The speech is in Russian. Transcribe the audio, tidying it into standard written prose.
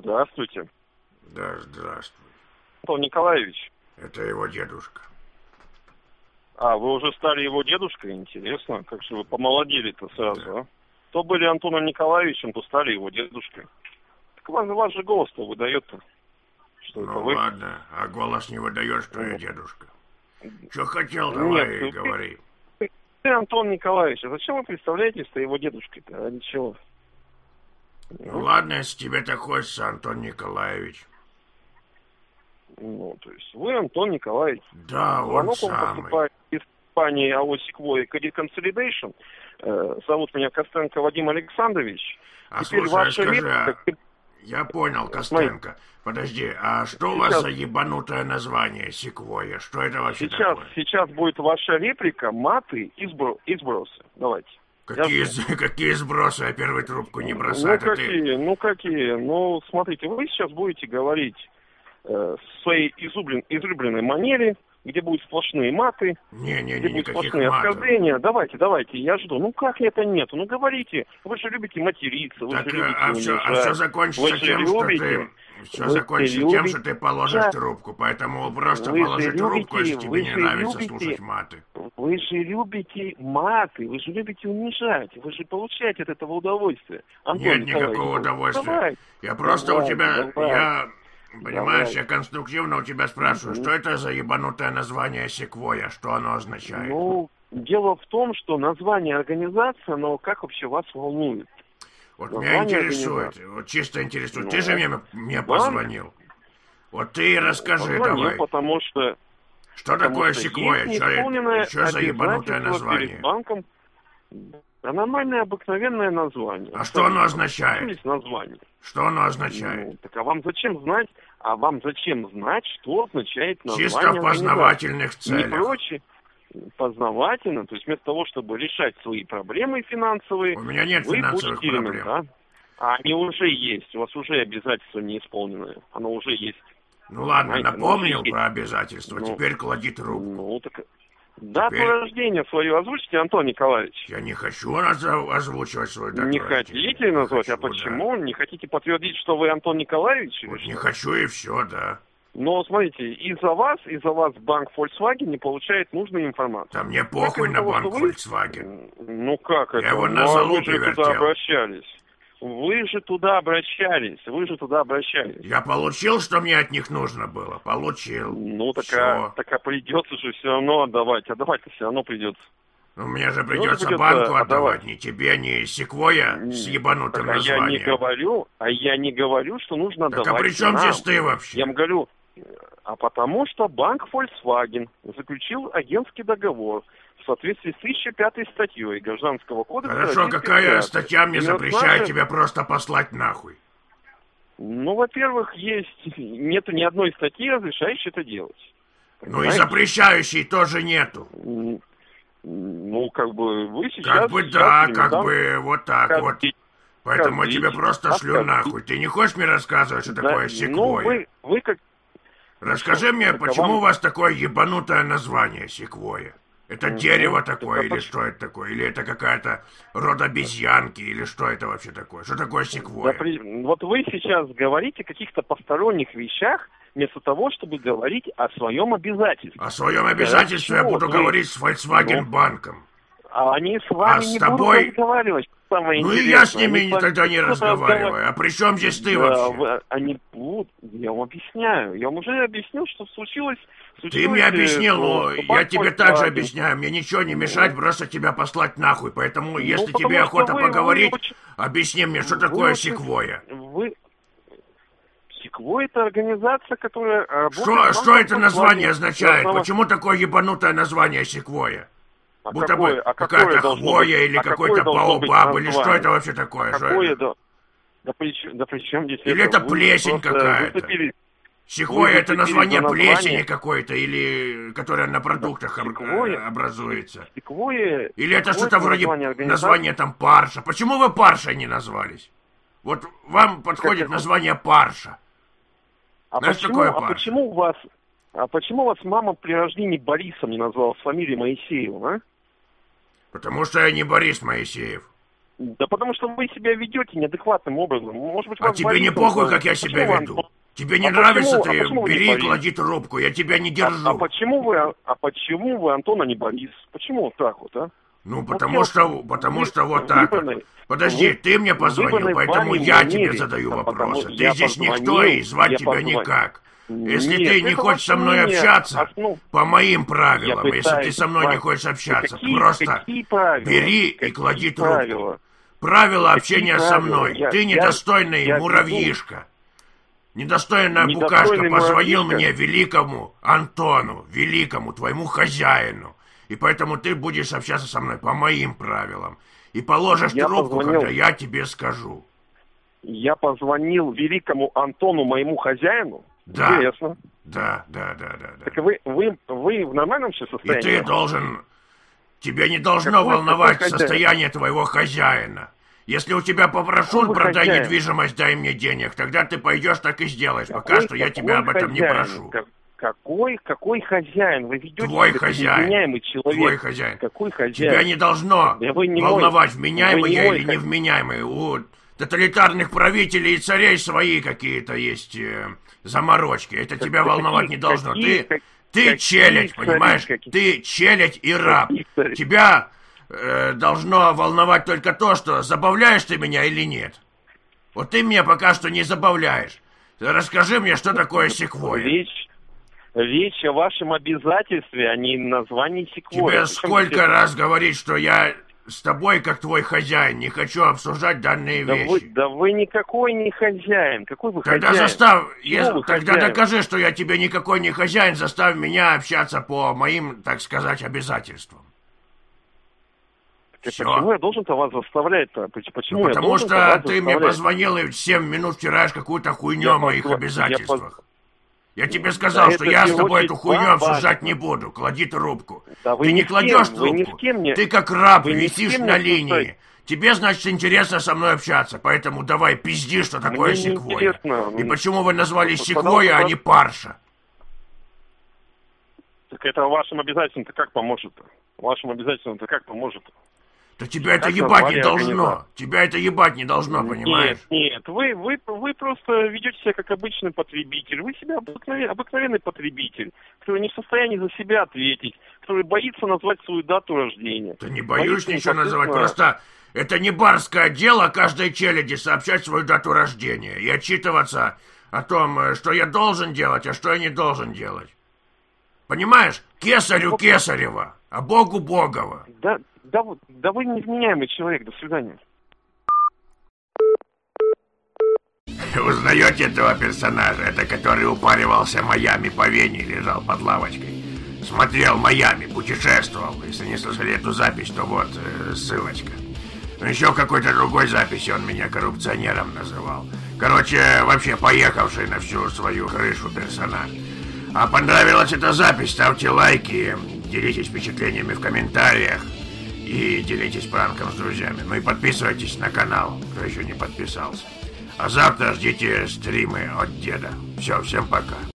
Здравствуйте. Да, здравствуй. Антон Николаевич. Это его дедушка. А, вы уже стали его дедушкой? Интересно. Как же вы помолодели-то сразу, Да. а? То были Антоном Николаевичем, то стали его дедушкой. Так ваш же голос-то выдает-то. Что это Ну вы? ладно, а голос не выдает, что я дедушка. Что хотел, Нет, давай говори. Ты, Антон Николаевич, а зачем вы представляетесь-то его дедушкой-то? Ради чего? Ну ладно, если тебе так хочется, Антон Николаевич. Ну, то есть вы Антон Николаевич. Да, он Звонок вам самый. поступает из компании АО «Секвойя Credit Consolidation». Зовут меня Костенко Вадим Александрович. А Теперь слушай, ваша скажи, реплика... я понял, Костенко. Подожди, а что у вас за ебанутое название Секвойя? Что это вообще такое? Сейчас будет ваша реплика, маты и сбросы. Давайте. Какие сбросы? Я первую трубку не бросаю. Ну какие? Ну, смотрите, вы сейчас будете говорить в своей излюбленной манере, где будут сплошные маты, где будут никаких сплошные матов. оскорбления. Давайте, я жду. Ну как это нету? Ну говорите, вы же любите материться, вы же любите унижать. Все закончится тем, что ты... Все закончится тем, что ты положишь трубку. Поэтому просто положи трубку, если тебе не нравится слушать маты. Вы же любите маты, вы же любите унижать. Вы же получаете от этого удовольствие. Нет никакого удовольствия. Я просто у тебя... Понимаешь, я конструктивно у тебя спрашиваю, что это за ебанутое название Секвойя, что оно означает? Ну, дело в том, что название организации, оно как вообще вас волнует? Вот меня интересует, вот чисто интересует. Ты же мне позвонил. Вот ты и расскажи давай. Потому что... Что такое Секвойя? Что за ебанутое название? Банком. Нормальное, обыкновенное название. А что оно означает? Есть название. Что оно означает? Ну, так а вам зачем знать? Что означает название? Чисто в познавательных целях. Не прочее. Познавательно, то есть вместо того, чтобы решать свои проблемы финансовые... У меня нет финансовых проблем. Да? А они уже есть, у вас уже обязательства не исполнены. Оно уже есть. Ну ладно, напомнил про обязательства, теперь клади трубку. Ну так... Дату рождения свою озвучите, Антон Николаевич. Я не хочу озвучивать свою дату Не рождения. хотите назвать? А почему? Да. Не хотите подтвердить, что вы Антон Николаевич? Вот не хочу и все, да. Но смотрите, из-за вас банк Volkswagen не получает нужную информацию. Да мне похуй на банк Volkswagen. Ну как это? Я его на залупе вертел. Вы же туда обращались. Я получил, что мне от них нужно было? Получил. Ну так придется же все равно отдавать. Отдавать-то все равно придется. Ну мне же придется банку отдавать. Ни тебе, ни Секвойя с ебанутым названием. Я не говорю, что нужно отдавать. Так а при чем здесь ты вообще? Я вам говорю, а потому что банк Volkswagen заключил агентский договор в соответствии с 1005 статьей Гражданского кодекса. Хорошо, какая статья мне запрещает тебя просто послать нахуй? Ну, во-первых, нету ни одной статьи, разрешающей это делать. Ну и запрещающей тоже нету. Ну, как бы вы сейчас... вот так вот. Поэтому я тебе просто шлю нахуй. Ты не хочешь мне рассказывать, что такое Секвойя? Ну, вы как... Расскажи мне, почему у вас такое ебанутое название Секвойя? Это дерево такое, или что это такое? Или это какая-то род обезьянки, или что это вообще такое? Что такое Секвойя? Вот вы сейчас говорите о каких-то посторонних вещах, вместо того, чтобы говорить о своем обязательстве. О своем обязательстве я буду говорить с Volkswagen банком. А они с вами не будут разговаривать. Ну и я с ними тогда не разговариваю. А при чем здесь ты вообще? Они будут. Я вам объясняю. Я вам уже объяснил, что случилось. Ты мне объяснил, но я тебе также объясняю. Мне ничего не мешает просто тебя послать нахуй. Поэтому, если тебе охота поговорить, объясни мне, что такое Секвойя. Секвойя — это организация, которая... Что это название означает? Почему такое ебанутое название Секвойя? Будто бы какая-то хвоя или какой-то баобаб, или что это вообще такое? Да при чем здесь... Или это плесень какая-то? Секвойя — это название плесени какой-то, или которая на продуктах образуется. Или это что-то вроде названия там парша. Почему вы паршей не назвались? Вот вам подходит название парша. Почему вас мама при рождении Борисом не назвала с фамилией Моисеева, а? Потому что я не Борис Моисеев. Да потому что вы себя ведете неадекватным образом. Может быть, а тебе не похуй, как я себя веду? Тебе не нравится, ты бери и клади трубку, я тебя не держу. А почему вы Антона не Борис? Почему вот так вот, а? Ну, потому что вот так вот. Подожди, ты мне позвонил, поэтому я тебе задаю вопросы. Ты здесь никто, и звать тебя никак. Если ты не хочешь со мной общаться, по моим правилам, если ты со мной не хочешь общаться, просто бери и клади трубку. Правила общения со мной. Ты недостойный муравьишка. Недостойная букашка позвонил мне, великому Антону, великому твоему хозяину. И поэтому ты будешь общаться со мной по моим правилам. И положишь трубку, когда я тебе скажу. Я позвонил великому Антону, моему хозяину? Да. Интересно. Да. Так вы в нормальном сейчас состоянии? И ты должен... Тебя не должно волновать состояние твоего хозяина. Если у тебя попрошу, продай недвижимость, дай мне денег, тогда ты пойдешь так и сделаешь. Пока что я тебя об этом не прошу. Какой хозяин? Вы ведете твой хозяин. Невменяемый человек. Твой хозяин. Какой хозяин? Тебя не должно волновать, вменяемый я или невменяемый. У тоталитарных правителей и царей свои какие-то есть заморочки. Это тебя волновать не должно. Ты челядь, понимаешь? Ты челядь и раб. Тебя должно волновать только то, что забавляешь ты меня или нет. Вот ты меня пока что не забавляешь. Расскажи мне, что такое секвойя. Речь о вашем обязательстве, а не названии секвойя. Тебе сколько раз говорить, что я с тобой, как твой хозяин, не хочу обсуждать данные вещи. Да вы никакой не хозяин. Какой вы тогда хозяин? Тогда докажи, что я тебе никакой не хозяин, заставь меня общаться по моим, так сказать, обязательствам. Почему я должен-то вас заставлять-то? Почему потому что ты мне позвонил и 7 минут втираешь какую-то хуйню о моих обязательствах. Я тебе сказал, что я с тобой эту хуйню обсуждать не буду. Клади трубку. Ты не кладешь трубку. Ты как раб висишь на линии. Тебе, значит, интересно со мной общаться, поэтому давай пизди, что такое секвойя. И почему вы назвали секвойя, а не парша? Так это вашим обязательствам-то как поможет-то? Вашим обязательствам-то как поможет-то? Да тебя это ебать не должно. Тебя это ебать не должно, понимаешь? Нет. Вы просто ведете себя как обычный потребитель. Вы себя обыкновенный потребитель, который не в состоянии за себя ответить, который боится назвать свою дату рождения. Да не боюсь ничего называть, просто это не барское дело каждой челяди сообщать свою дату рождения и отчитываться о том, что я должен делать, а что я не должен делать. Понимаешь? Кесарю Кесарева, а Богу Богова. Да вы невменяемый человек. До свидания. Узнаете этого персонажа? Это который упаривался Майами по Вене, лежал под лавочкой. Смотрел Майами, путешествовал. Если не слышали эту запись, то вот ссылочка. Еще в какой-то другой записи он меня коррупционером называл. Короче, вообще поехавший на всю свою крышу персонаж. А понравилась эта запись, ставьте лайки, делитесь впечатлениями в комментариях. И делитесь пранком с друзьями. Ну и подписывайтесь на канал, кто еще не подписался. А завтра ждите стримы от деда. Все, всем пока.